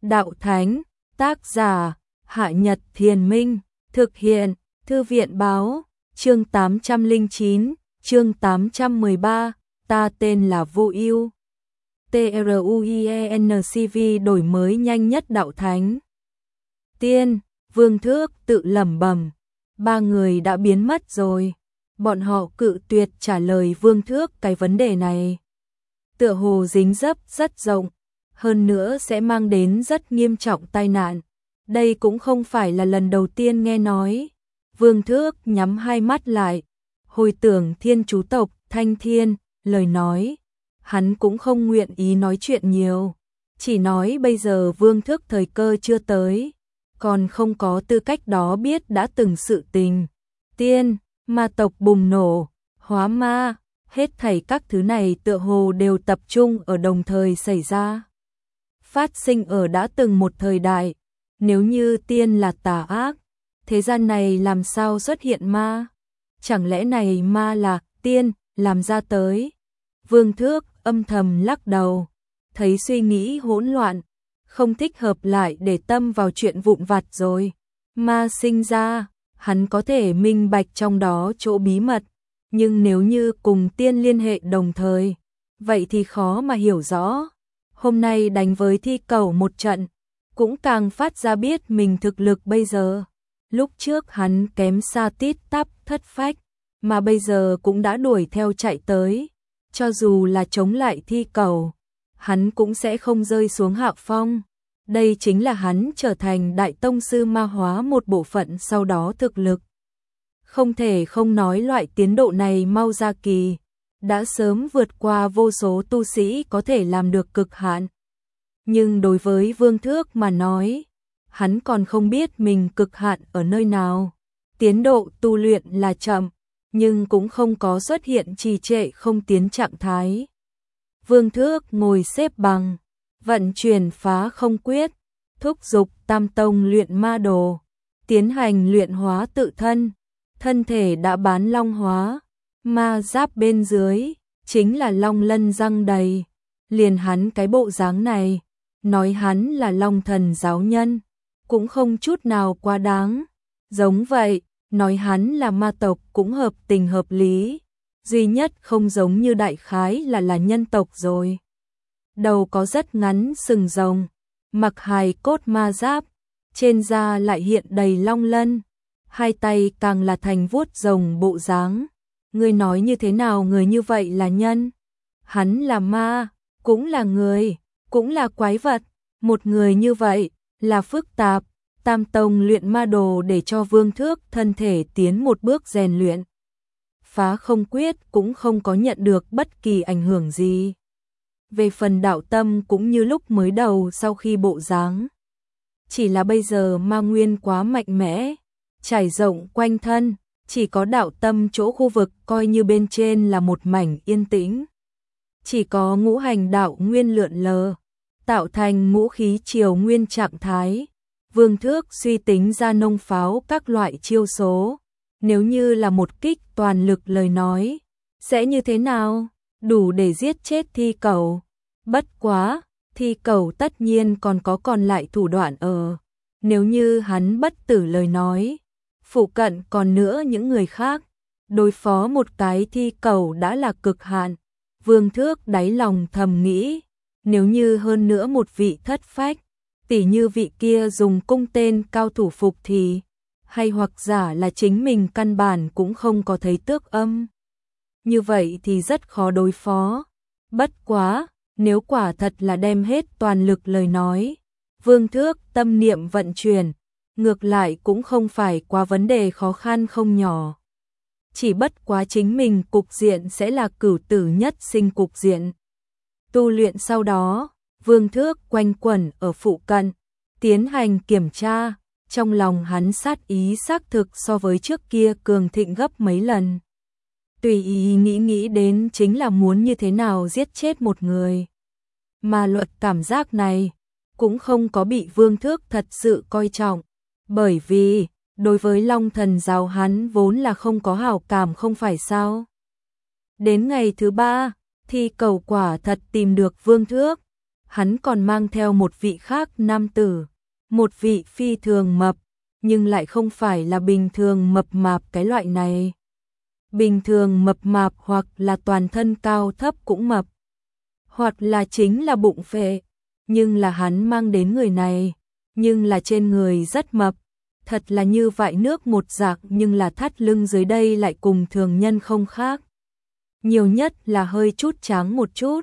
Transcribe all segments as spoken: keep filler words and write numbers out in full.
Đạo Thánh, tác giả, Hạ Nhật Thiền Minh, thực hiện, Thư viện Báo, chương tám trăm lẻ chín, chương tám trăm mười ba, ta tên là Vô Ưu. TRUIENCV đổi mới nhanh nhất Đạo Thánh. Tiên, Vương Thước tự lẩm bẩm, ba người đã biến mất rồi. Bọn họ cự tuyệt trả lời Vương Thước cái vấn đề này. Tựa hồ dính dấp rất rộng, hơn nữa sẽ mang đến rất nghiêm trọng tai nạn. Đây cũng không phải là lần đầu tiên nghe nói. Vương Thước nhắm hai mắt lại, hồi tưởng Thiên chú tộc Thanh Thiên, lời nói. Hắn cũng không nguyện ý nói chuyện nhiều, chỉ nói bây giờ Vương Thước thời cơ chưa tới, còn không có tư cách đó biết đã từng sự tình. Tiên, ma tộc bùng nổ, hóa ma, hết thảy các thứ này tựa hồ đều tập trung ở đồng thời xảy ra. Phát sinh ở đã từng một thời đại, nếu như tiên là tà ác, thế gian này làm sao xuất hiện ma? Chẳng lẽ này ma là tiên làm ra tới? Vương Thước âm thầm lắc đầu, thấy suy nghĩ hỗn loạn, không thích hợp lại để tâm vào chuyện vụn vặt rồi. Ma sinh ra, hắn có thể minh bạch trong đó chỗ bí mật, nhưng nếu như cùng tiên liên hệ đồng thời, vậy thì khó mà hiểu rõ. Hôm nay đánh với Thi Cẩu một trận, cũng càng phát ra biết mình thực lực bây giờ. Lúc trước hắn kém xa tít tắp thất phách, mà bây giờ cũng đã đuổi theo chạy tới. Cho dù là chống lại Thi Cẩu, hắn cũng sẽ không rơi xuống hạ phong. Đây chính là hắn trở thành đại tông sư ma hóa một bộ phận sau đó thực lực. Không thể không nói loại tiến độ này mau ra kỳ, đã sớm vượt qua vô số tu sĩ có thể làm được cực hạn. Nhưng đối với Vương Thước mà nói, hắn còn không biết mình cực hạn ở nơi nào. Tiến độ tu luyện là chậm, nhưng cũng không có xuất hiện trì trệ không tiến trạng thái. Vương Thước ngồi xếp bằng, vận chuyển phá không quyết, thúc giục tam tông luyện ma đồ, tiến hành luyện hóa tự thân. Thân thể đã bán long hóa, ma giáp bên dưới, chính là long lân răng đầy. Liền hắn cái bộ dáng này, nói hắn là long thần giáo nhân, cũng không chút nào quá đáng. Giống vậy, nói hắn là ma tộc cũng hợp tình hợp lý, duy nhất không giống như đại khái là là nhân tộc rồi. Đầu có rất ngắn sừng rồng, mặc hài cốt ma giáp, trên da lại hiện đầy long lân, hai tay càng là thành vuốt rồng bộ dáng. Ngươi nói như thế nào người như vậy là nhân? Hắn là ma, cũng là người, cũng là quái vật, một người như vậy là phức tạp. Tam tông luyện ma đồ để cho Vương Thước thân thể tiến một bước rèn luyện. Phá không quyết cũng không có nhận được bất kỳ ảnh hưởng gì. Về phần đạo tâm cũng như lúc mới đầu sau khi bộ dáng. Chỉ là bây giờ ma nguyên quá mạnh mẽ, trải rộng quanh thân, chỉ có đạo tâm chỗ khu vực coi như bên trên là một mảnh yên tĩnh. Chỉ có ngũ hành đạo nguyên lượn lờ, tạo thành ngũ khí triều nguyên trạng thái. Vương Thước suy tính ra nông pháo các loại chiêu số, nếu như là một kích toàn lực lời nói, sẽ như thế nào? Đủ để giết chết Thi Cẩu. Bất quá, Thi Cẩu tất nhiên còn có còn lại thủ đoạn ở. Nếu như hắn bất tử lời nói, phụ cận còn nữa những người khác, đối phó một cái Thi Cẩu đã là cực hạn. Vương Thước đáy lòng thầm nghĩ, nếu như hơn nữa một vị thất phách, tỉ như vị kia dùng cung tên cao thủ phục thì, hay hoặc giả là chính mình căn bản cũng không có thấy tước âm. Như vậy thì rất khó đối phó. Bất quá, nếu quả thật là đem hết toàn lực lời nói, Vương Thước tâm niệm vận chuyển, ngược lại cũng không phải quá vấn đề khó khăn không nhỏ. Chỉ bất quá chính mình cục diện sẽ là cửu tử nhất sinh cục diện. Tu luyện sau đó, Vương Thước quanh quẩn ở phụ cận, tiến hành kiểm tra, trong lòng hắn sát ý xác thực so với trước kia cường thịnh gấp mấy lần. Tùy ý nghĩ nghĩ đến chính là muốn như thế nào giết chết một người. Mà luật cảm giác này cũng không có bị Vương Thước thật sự coi trọng, bởi vì đối với Long Thần giáo hắn vốn là không có hảo cảm không phải sao. Đến ngày thứ ba, Thi Cẩu quả thật tìm được Vương Thước. hắn còn mang theo một vị khác nam tử, một vị phi thường mập, nhưng lại không phải là bình thường mập mạp cái loại này. Bình thường mập mạp hoặc là toàn thân cao thấp cũng mập, hoặc là chính là bụng phệ, nhưng là hắn mang đến người này, nhưng là trên người rất mập, thật là như vại nước một dạng, nhưng là thắt lưng dưới đây lại cùng thường nhân không khác. Nhiều nhất là hơi chút trắng một chút.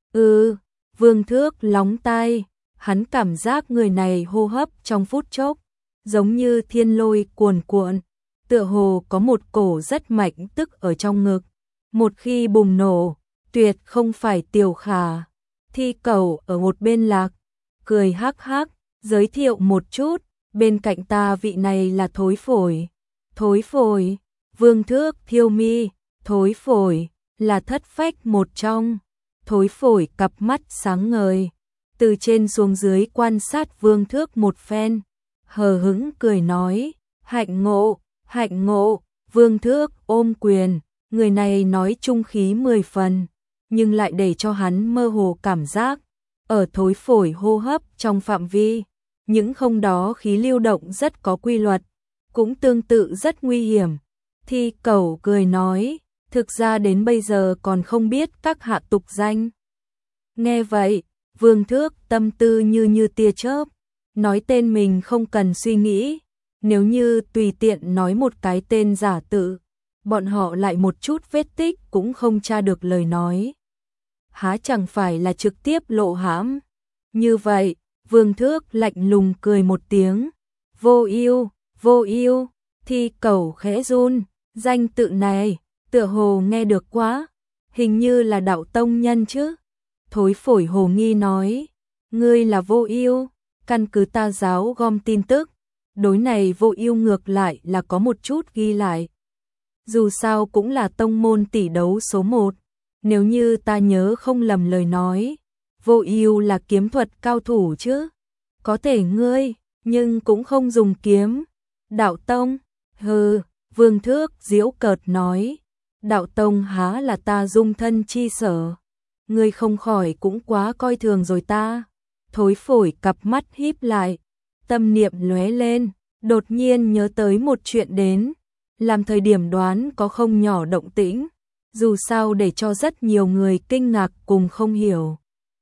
Ừ, Vương Thước lóng tai, hắn cảm giác người này hô hấp trong phút chốc, giống như thiên lôi cuồn cuộn, tựa hồ có một cổ rất mạnh tức ở trong ngực. Một khi bùng nổ, tuyệt không phải Tiểu Khả. Thi Cẩu ở một bên lạc, cười hắc hắc, giới thiệu một chút, bên cạnh ta vị này là Thối Phổi. Thối Phổi, Vương Thước thiêu mi, Thối Phổi là thất phách một trong. Thối Phổi cặp mắt sáng ngời, từ trên xuống dưới quan sát Vương Thước một phen, hờ hững cười nói, hạnh ngộ, hạnh ngộ. Vương Thước ôm quyền, người này nói trung khí mười phần, nhưng lại để cho hắn mơ hồ cảm giác, ở Thối Phổi hô hấp trong phạm vi, những không đó khí lưu động rất có quy luật, cũng tương tự rất nguy hiểm. Thi Cẩu cười nói, thực ra đến bây giờ còn không biết các hạ tục danh. Nghe vậy, Vương Thước tâm tư như như tia chớp, nói tên mình không cần suy nghĩ, nếu như tùy tiện nói một cái tên giả tự, bọn họ lại một chút vết tích cũng không tra được lời nói. Há chẳng phải là trực tiếp lộ hãm. Như vậy, Vương Thước lạnh lùng cười một tiếng, Vô Ưu, Vô Ưu. Thi Cẩu khẽ run, danh tự này, tựa hồ nghe được quá, hình như là đạo tông nhân chứ. Thối Phổi hồ nghi nói, ngươi là Vô Ưu, căn cứ ta giáo gom tin tức, đối này Vô Ưu ngược lại là có một chút ghi lại. Dù sao cũng là tông môn tỷ đấu số một, nếu như ta nhớ không lầm lời nói, Vô Ưu là kiếm thuật cao thủ chứ. Có thể ngươi, nhưng cũng không dùng kiếm. Đạo tông, hừ, Vương Thước giễu cợt nói, đạo tông há là ta dung thân chi sở. Ngươi không khỏi cũng quá coi thường rồi ta. Thối Phổi cặp mắt híp lại, tâm niệm lóe lên, đột nhiên nhớ tới một chuyện đến, làm thời điểm đoán có không nhỏ động tĩnh, dù sao để cho rất nhiều người kinh ngạc cùng không hiểu.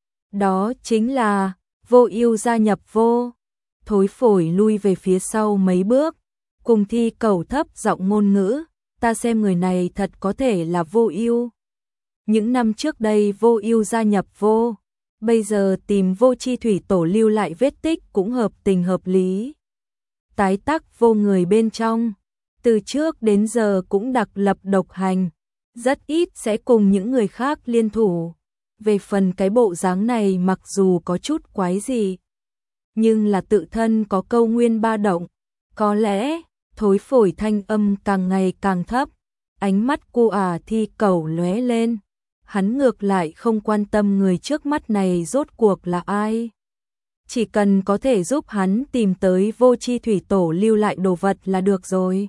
Đó chính là Vô Ưu gia nhập vô. Thối Phổi lui về phía sau mấy bước, cùng Thi Cẩu thấp giọng ngôn ngữ, ta xem người này thật có thể là Vô Ưu. Những năm trước đây Vô Ưu gia nhập vô, bây giờ tìm Vô Chi Thủy Tổ lưu lại vết tích cũng hợp tình hợp lý. Tái tắc vô người bên trong, từ trước đến giờ cũng đặc lập độc hành, rất ít sẽ cùng những người khác liên thủ. Về phần cái bộ dáng này mặc dù có chút quái gì, nhưng là tự thân có câu nguyên ba động, có lẽ. Thối Phổi thanh âm càng ngày càng thấp, ánh mắt cô ả Thi Cẩu lóe lên, hắn ngược lại không quan tâm người trước mắt này rốt cuộc là ai, chỉ cần có thể giúp hắn tìm tới Vô Chi Thủy Tổ lưu lại đồ vật là được rồi.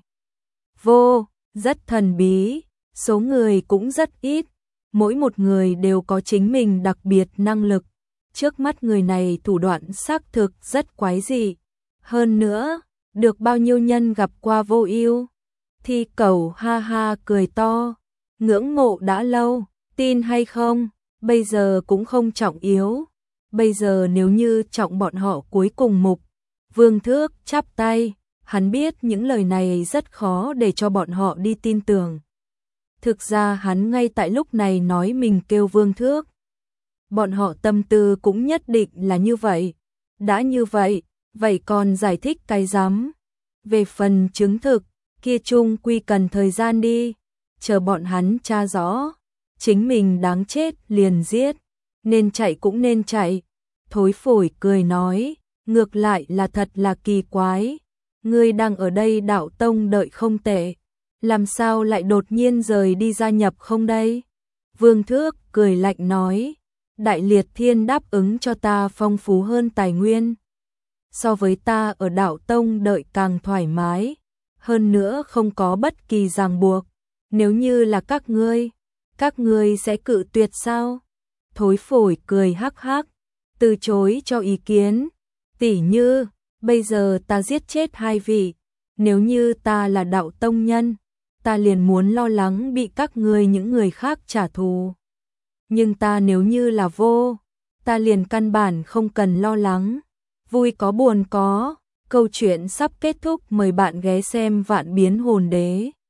Vô, rất thần bí, số người cũng rất ít, mỗi một người đều có chính mình đặc biệt năng lực, trước mắt người này thủ đoạn xác thực rất quái dị, hơn nữa, được bao nhiêu nhân gặp qua Vô Ưu. Thi Cẩu ha ha cười to, ngưỡng mộ đã lâu, tin hay không, bây giờ cũng không trọng yếu, bây giờ nếu như trọng bọn họ cuối cùng mục. Vương Thước chắp tay, hắn biết những lời này rất khó để cho bọn họ đi tin tưởng. Thực ra hắn ngay tại lúc này nói mình kêu Vương Thước. Bọn họ tâm tư cũng nhất định là như vậy. Đã như vậy, vậy còn giải thích cái rắm. Về phần chứng thực, kia chung quy cần thời gian đi, chờ bọn hắn tra rõ, chính mình đáng chết liền giết, nên chạy cũng nên chạy. Thối Phổi cười nói, ngược lại là thật là kỳ quái, ngươi đang ở đây đạo tông đợi không tệ, làm sao lại đột nhiên rời đi gia nhập không đây? Vương Thước cười lạnh nói, Đại Liệt Thiên đáp ứng cho ta phong phú hơn tài nguyên, so với ta ở đạo tông đợi càng thoải mái, hơn nữa không có bất kỳ ràng buộc, nếu như là các ngươi, các ngươi sẽ cự tuyệt sao? Thối Phổi cười hắc hắc, từ chối cho ý kiến. Tỉ như, bây giờ ta giết chết hai vị, nếu như ta là đạo tông nhân, ta liền muốn lo lắng bị các ngươi những người khác trả thù. Nhưng ta nếu như là vô, ta liền căn bản không cần lo lắng. Vui có buồn có, câu chuyện sắp kết thúc, mời bạn ghé xem Vạn Biến Hồn Đế.